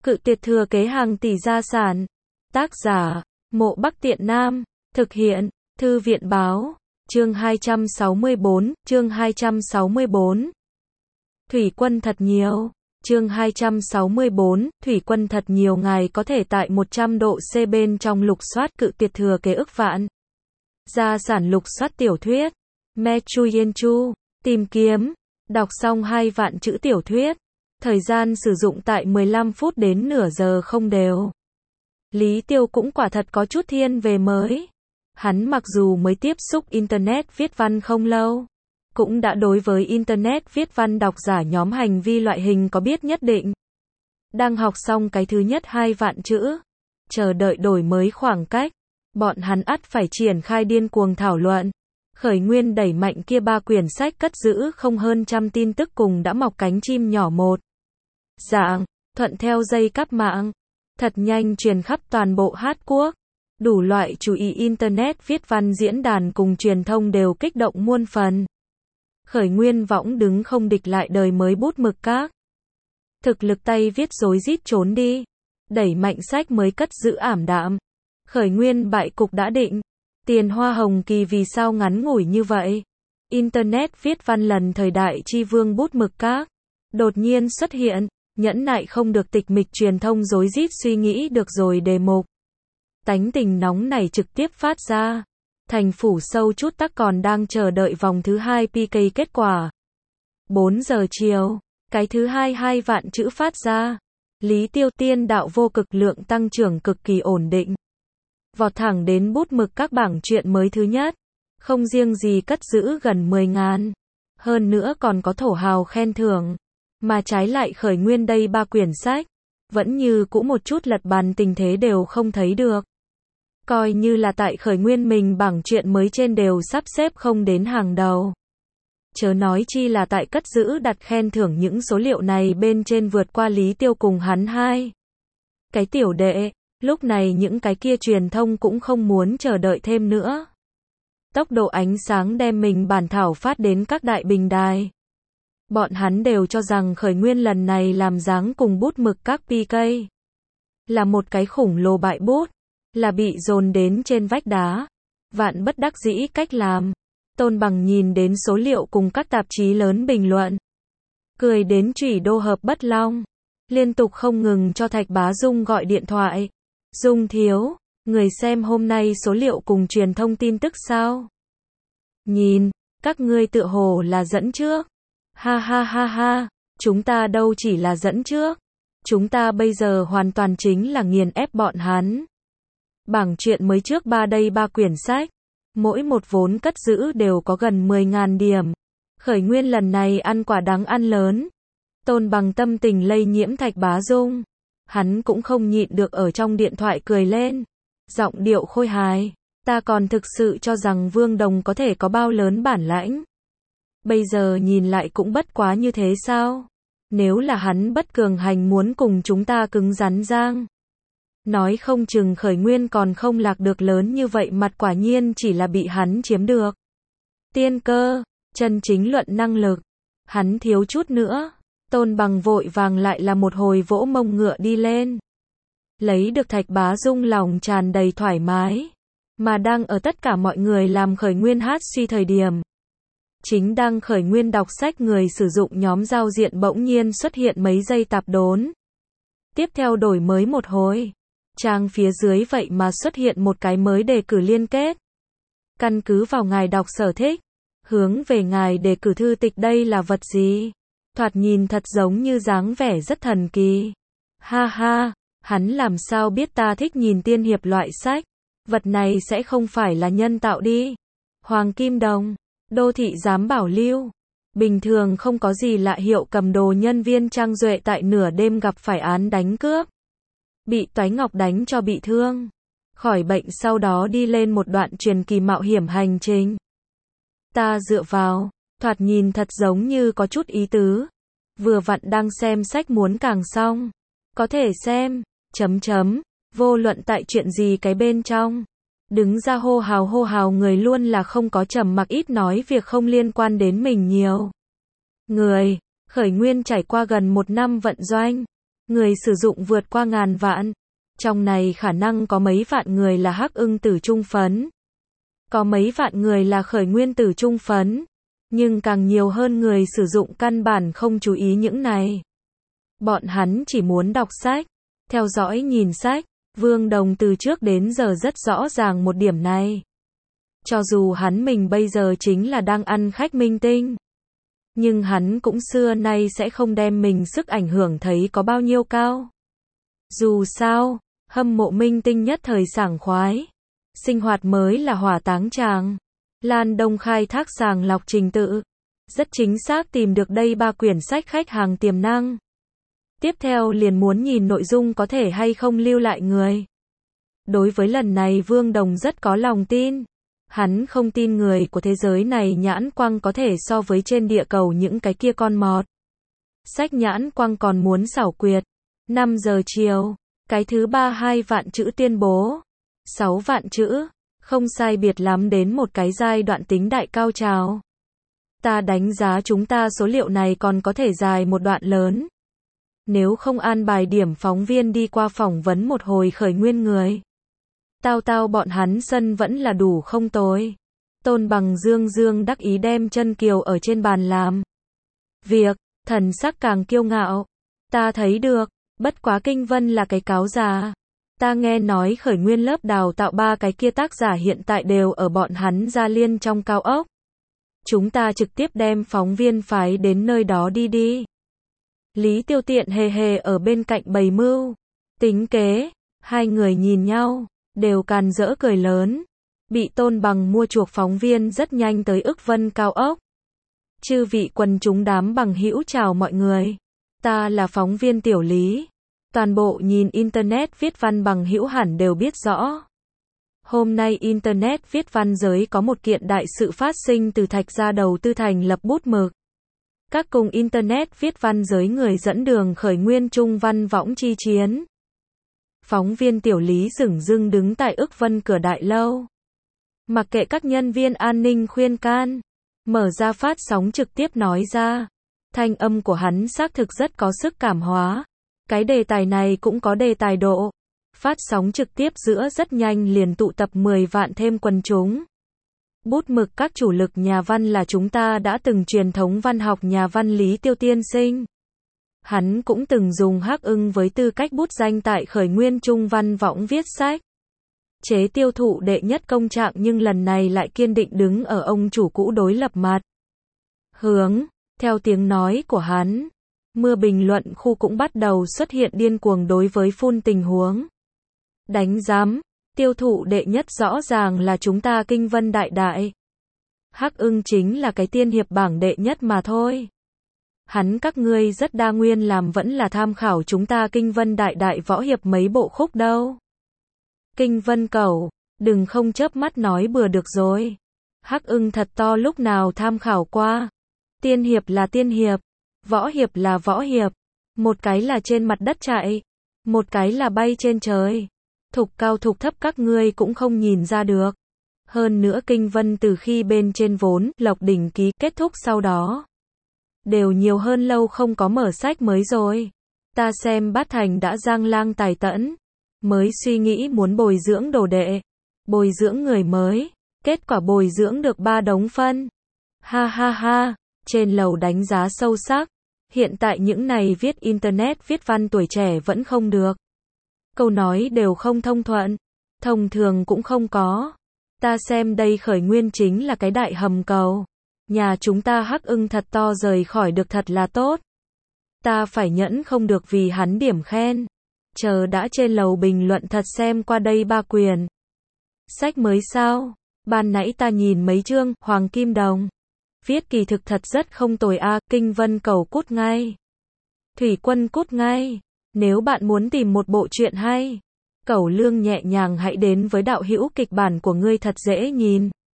Cự tuyệt thừa kế hàng tỷ gia sản. Tác giả, Mộ Bắc Tiện Nam. Thực hiện, Thư viện báo. Chương 264, chương 264. Thủy quân thật nhiều. Chương 264, thủy quân thật nhiều. Ngài có thể tại 100 độ C bên trong lục soát cự tuyệt thừa kế ức vạn gia sản, lục soát tiểu thuyết Mechu Yenchu, tìm kiếm, đọc xong 2 vạn chữ tiểu thuyết. Thời gian sử dụng tại 15 phút đến nửa giờ không đều. Lý Tiêu cũng quả thật có chút thiên về mới. Hắn mặc dù mới tiếp xúc Internet viết văn không lâu, cũng đã đối với Internet viết văn độc giả nhóm hành vi loại hình có biết nhất định. Đang học xong cái thứ nhất 2 vạn chữ, chờ đợi đổi mới khoảng cách, bọn hắn ắt phải triển khai điên cuồng thảo luận. Khởi nguyên đẩy mạnh kia 3 quyển sách cất giữ không hơn trăm tin tức cùng đã mọc cánh chim nhỏ một dạng, thuận theo dây cáp mạng, thật nhanh truyền khắp toàn bộ Hát Quốc. Đủ loại chú ý Internet viết văn diễn đàn cùng truyền thông đều kích động muôn phần. Khởi nguyên võng đứng không địch lại đời mới bút mực các. Thực lực tay viết rối rít trốn đi. Đẩy mạnh sách mới cất giữ ảm đạm. Khởi nguyên bại cục đã định. Tiền hoa hồng kỳ vì sao ngắn ngủi như vậy? Internet viết văn lần thời đại chi vương bút mực các. Đột nhiên xuất hiện, nhẫn nại không được tịch mịch truyền thông rối rít suy nghĩ được rồi đề mục. Tánh tình nóng này trực tiếp phát ra. Thành phủ sâu chút tắc còn đang chờ đợi vòng thứ 2 PK kết quả. 4 giờ chiều, cái thứ 2 vạn chữ phát ra. Lý Tiêu tiên đạo vô cực lượng tăng trưởng cực kỳ ổn định. Vọt thẳng đến bút mực các bảng truyện mới thứ nhất. Không riêng gì cất giữ gần 10.000. Hơn nữa còn có thổ hào khen thưởng. Mà trái lại khởi nguyên đây 3 quyển sách. Vẫn như cũ một chút lật bàn tình thế đều không thấy được. Coi như là tại khởi nguyên mình bảng truyện mới trên đều sắp xếp không đến hàng đầu. Chớ nói chi là tại cất giữ đặt khen thưởng những số liệu này bên trên vượt qua Lý Tiêu cùng hắn 2 cái tiểu đệ. Lúc này những cái kia truyền thông cũng không muốn chờ đợi thêm nữa. Tốc độ ánh sáng đem mình bản thảo phát đến các đại bình đài. Bọn hắn đều cho rằng khởi nguyên lần này làm dáng cùng bút mực các PK. Là một cái khủng lồ bại bút. Là bị dồn đến trên vách đá. Vạn bất đắc dĩ cách làm. Tôn Bằng nhìn đến số liệu cùng các tạp chí lớn bình luận. Cười đến chủy đô hợp bất long. Liên tục không ngừng cho Thạch Bá Dung gọi điện thoại. Dung thiếu, người xem hôm nay số liệu cùng truyền thông tin tức sao? Nhìn, các ngươi tựa hồ là dẫn trước. Ha ha ha ha, chúng ta đâu chỉ là dẫn trước. Chúng ta bây giờ hoàn toàn chính là nghiền ép bọn hắn. Bảng truyện mới trước 3 quyển sách. Mỗi một vốn cất giữ đều có gần 10.000 điểm. Khởi nguyên lần này ăn quả đắng ăn lớn. Tôn Bằng tâm tình lây nhiễm Thạch Bá Dung. Hắn cũng không nhịn được ở trong điện thoại cười lên. Giọng điệu khôi hài. Ta còn thực sự cho rằng Vương Đồng có thể có bao lớn bản lãnh. Bây giờ nhìn lại cũng bất quá như thế sao? Nếu là hắn bất cường hành muốn cùng chúng ta cứng rắn giang. Nói không chừng khởi nguyên còn không lạc được lớn như vậy, mặt quả nhiên chỉ là bị hắn chiếm được. Tiên cơ, chân chính luận năng lực. Hắn thiếu chút nữa. Tôn Bằng vội vàng lại là một hồi vỗ mông ngựa đi lên. Lấy được Thạch Bá Dung lòng tràn đầy thoải mái. Mà đang ở tất cả mọi người làm khởi nguyên hát suy thời điểm. Chính đang khởi nguyên đọc sách người sử dụng nhóm giao diện bỗng nhiên xuất hiện mấy giây tạp đốn. Tiếp theo đổi mới một hồi. Trang phía dưới vậy mà xuất hiện một cái mới đề cử liên kết. Căn cứ vào ngài đọc sở thích. Hướng về ngài đề cử thư tịch, đây là vật gì? Thoạt nhìn thật giống như dáng vẻ rất thần kỳ. Ha ha, hắn làm sao biết ta thích nhìn tiên hiệp loại sách? Vật này sẽ không phải là nhân tạo đi. Hoàng Kim Đồng, đô thị giám bảo lưu. Bình thường không có gì lạ, hiệu cầm đồ nhân viên Trang Duệ tại nửa đêm gặp phải án đánh cướp. Bị Toái Ngọc đánh cho bị thương. Khỏi bệnh sau đó đi lên một đoạn truyền kỳ mạo hiểm hành trình. Ta dựa vào, thoạt nhìn thật giống như có chút ý tứ. Vừa vặn đang xem sách muốn càng xong. Có thể xem, vô luận tại chuyện gì cái bên trong. Đứng ra hô hào người luôn là không có trầm mặc, ít nói việc không liên quan đến mình nhiều. Người, khởi nguyên trải qua gần 1 năm vận doanh. Người sử dụng vượt qua 1000 vạn. Trong này khả năng có mấy vạn người là Hắc Ưng tử trung phấn. Có mấy vạn người là khởi nguyên tử trung phấn. Nhưng càng nhiều hơn người sử dụng căn bản không chú ý những này. Bọn hắn chỉ muốn đọc sách, theo dõi nhìn sách. Vương Đồng từ trước đến giờ rất rõ ràng một điểm này. Cho dù hắn mình bây giờ chính là đang ăn khách minh tinh. Nhưng hắn cũng xưa nay sẽ không đem mình sức ảnh hưởng thấy có bao nhiêu cao. Dù sao, hâm mộ minh tinh nhất thời sảng khoái. Sinh hoạt mới là hỏa táng tràng. Lan Đông khai thác sàng lọc trình tự. Rất chính xác tìm được đây 3 quyển sách khách hàng tiềm năng. Tiếp theo liền muốn nhìn nội dung có thể hay không lưu lại người. Đối với lần này Vương Đồng rất có lòng tin. Hắn không tin người của thế giới này nhãn quang có thể so với trên địa cầu những cái kia con mọt. Sách nhãn quang còn muốn xảo quyệt. 5 giờ chiều, cái thứ 32 vạn chữ tuyên bố. 6 vạn chữ, không sai biệt lắm đến một cái giai đoạn tính đại cao trào. Ta đánh giá chúng ta số liệu này còn có thể dài một đoạn lớn. Nếu không an bài điểm phóng viên đi qua phỏng vấn một hồi khởi nguyên người. Tao bọn hắn sân vẫn là đủ không tồi. Tôn Bằng dương đắc ý đem chân kiều ở trên bàn làm việc, thần sắc càng kiêu ngạo. Ta thấy được, bất quá Kinh Vân là cái cáo già. Ta nghe nói khởi nguyên lớp đào tạo 3 cái kia tác giả hiện tại đều ở bọn hắn Gia Liên trong cao ốc. Chúng ta trực tiếp đem phóng viên phái đến nơi đó đi. Lý Tiêu Tiện hề ở bên cạnh bày mưu, tính kế. Hai người nhìn nhau, đều càn rỡ cười lớn. Bị Tôn Bằng mua chuộc phóng viên rất nhanh tới Ức Vân cao ốc. Chư vị quần chúng đám bằng hữu chào mọi người. Ta là phóng viên Tiểu Lý. Toàn bộ nhìn Internet viết văn bằng hữu hẳn đều biết rõ. Hôm nay Internet viết văn giới có một kiện đại sự phát sinh từ Thạch Gia đầu tư thành lập bút mực. Các cùng Internet viết văn giới người dẫn đường khởi nguyên trung văn võng chi chiến. Phóng viên Tiểu Lý dửng dưng đứng tại Ức Vân cửa đại lâu. Mặc kệ các nhân viên an ninh khuyên can. Mở ra phát sóng trực tiếp nói ra. Thanh âm của hắn xác thực rất có sức cảm hóa. Cái đề tài này cũng có đề tài độ. Phát sóng trực tiếp giữa rất nhanh liền tụ tập 10 vạn thêm quần chúng. Bút mực các chủ lực nhà văn là chúng ta đã từng truyền thống văn học nhà văn Lý Tiêu tiên sinh. Hắn cũng từng dùng Hắc Ưng với tư cách bút danh tại khởi nguyên trung văn võng viết sách. Chế tiêu thụ đệ nhất công trạng nhưng lần này lại kiên định đứng ở ông chủ cũ đối lập mặt. Hướng, theo tiếng nói của hắn, mưa bình luận khu cũng bắt đầu xuất hiện điên cuồng đối với phun tình huống. Đánh giám, tiêu thụ đệ nhất rõ ràng là chúng ta Kinh Vân đại đại. Hắc Ưng chính là cái tiên hiệp bảng đệ nhất mà thôi. Hắn các ngươi rất đa nguyên làm vẫn là tham khảo chúng ta Kinh Vân đại đại võ hiệp mấy bộ khúc đâu. Kinh Vân cẩu, đừng không chớp mắt nói bừa được rồi. Hắc Ưng thật to lúc nào tham khảo qua. Tiên hiệp là tiên hiệp, võ hiệp là võ hiệp. Một cái là trên mặt đất chạy, một cái là bay trên trời. Thục cao thục thấp các ngươi cũng không nhìn ra được. Hơn nữa Kinh Vân từ khi bên trên vốn Lộc Đỉnh ký kết thúc sau đó. Đều nhiều hơn lâu không có mở sách mới rồi. Ta xem Bát Thành đã giang lang tài tẫn. Mới suy nghĩ muốn bồi dưỡng đồ đệ. Bồi dưỡng người mới. Kết quả bồi dưỡng được 3 đống phân. Ha ha ha. Trên lầu đánh giá sâu sắc. Hiện tại những này viết Internet viết văn tuổi trẻ vẫn không được. Câu nói đều không thông thuận. Thông thường cũng không có. Ta xem đây khởi nguyên chính là cái đại hầm cầu. Nhà chúng ta Hắc Ưng thật to rời khỏi được thật là tốt. Ta phải nhẫn không được vì hắn điểm khen. Chờ đã trên lầu bình luận thật xem qua đây 3 quyển. Sách mới sao? Ban nãy ta nhìn mấy chương, Hoàng Kim Đồng. Viết kỳ thực thật rất không tồi a. Kinh Vân cầu cút ngay. Thủy Quân cút ngay. Nếu bạn muốn tìm một bộ truyện hay, Cẩu Lương nhẹ nhàng hãy đến với đạo hữu kịch bản của ngươi thật dễ nhìn.